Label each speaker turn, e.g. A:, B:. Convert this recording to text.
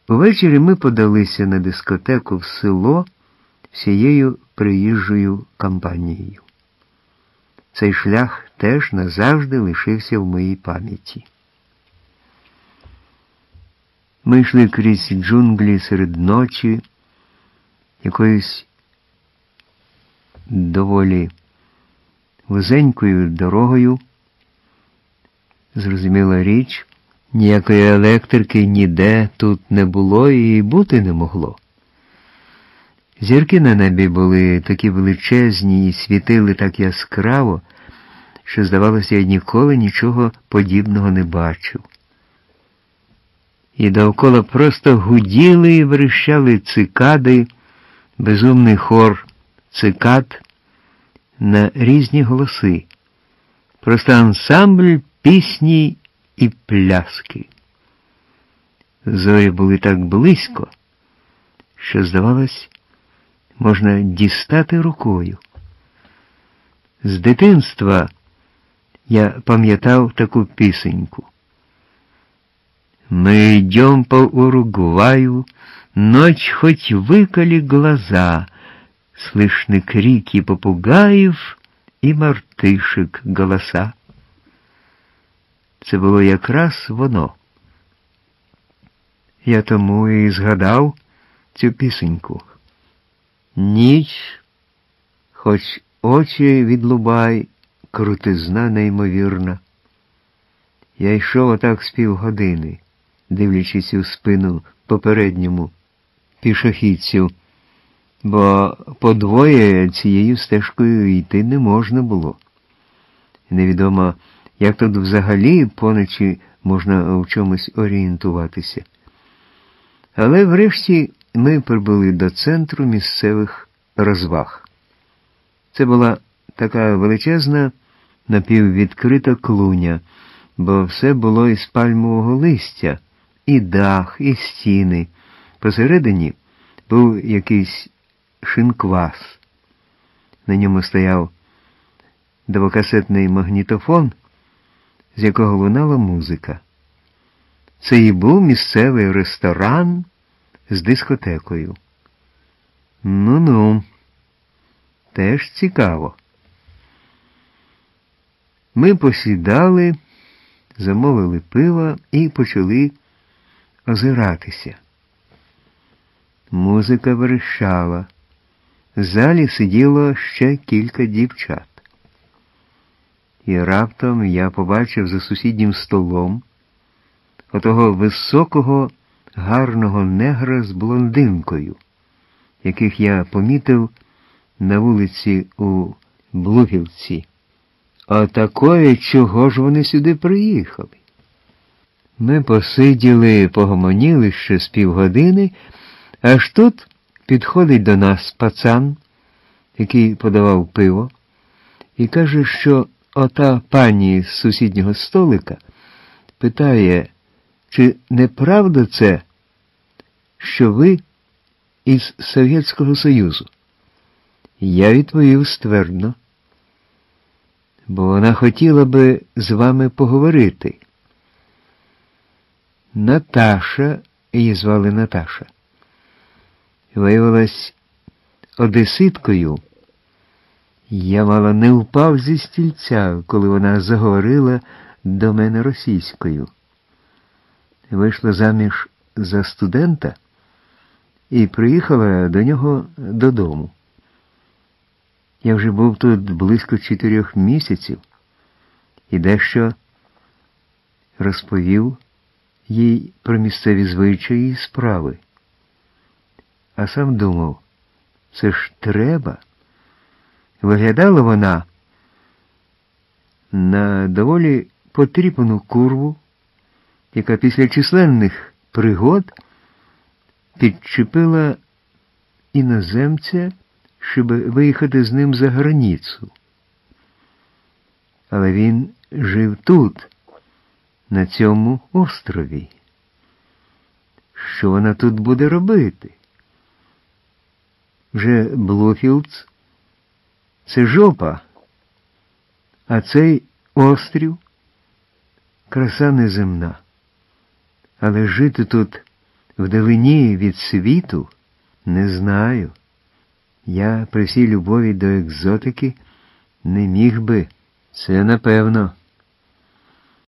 A: Увечері ми подалися на дискотеку в село всією приїжджою компанією. Цей шлях теж назавжди лишився в моїй пам'яті. Ми йшли крізь джунглі серед ночі, якоюсь доволі вузенькою дорогою. Зрозуміла річ, ніякої електрики ніде тут не було і бути не могло. Зірки на небі були такі величезні і світили так яскраво, що, здавалося, я ніколи нічого подібного не бачив. І довкола просто гуділи і верещали цикади, безумний хор цикад на різні голоси. Просто ансамбль пісні і пляски. Зорі були так близько, що, здавалось, можна дістати рукою. З дитинства я пам'ятав таку пісеньку. «Мы идем по Уругваю, ночь хоть выколи глаза, слышны крики попугаев и мартышек голоса». Це було якраз воно. Я тому і згадав цю пісеньку. Ніч, хоч очі відлубай, крутизна неймовірна. Я йшов отак з півгодини, дивлячись у спину попередньому пішохідцю, бо подвоє цією стежкою йти не можна було. Невідомо, як тут взагалі поночі можна в чомусь орієнтуватися. Але врешті ми прибули до центру місцевих розваг. Це була така величезна напіввідкрита клуня, бо все було із пальмового листя, і дах, і стіни. Посередині був якийсь шинквас. На ньому стояв двокасетний магнітофон, з якого лунала музика. Це і був місцевий ресторан з дискотекою. Ну-ну, теж цікаво. Ми посідали, замовили пива і почали озиратися. Музика верещала. В залі сиділо ще кілька дівчат. І раптом я побачив за сусіднім столом отого високого, гарного негра з блондинкою, яких я помітив на вулиці у Блуфілдсі. А такое, чого ж вони сюди приїхали? Ми посиділи, погомоніли ще з півгодини, аж тут підходить до нас пацан, який подавав пиво, і каже, що ота пані з сусіднього столика питає, чи неправда це, що ви із Совєтського Союзу? Я відповів ствердно, бо вона хотіла би з вами поговорити. Наташа, її звали Наташа, виявилась одеситкою. Я мало не впав зі стільця, коли вона заговорила до мене російською. Вийшла заміж за студента і приїхала до нього додому. Я вже був тут близько 4 місяців і дещо розповів їй про місцеві звичаї і справи. А сам думав, це ж треба. Виглядала вона на доволі потріпану курву, яка після численних пригод підчепила іноземця, щоб виїхати з ним за границю. Але він жив тут, на цьому острові. Що вона тут буде робити? Вже Блуфілдс – це жопа, а цей острів – краса неземна. Але жити тут вдалині від світу, не знаю. Я при всій любові до екзотики не міг би. Це напевно.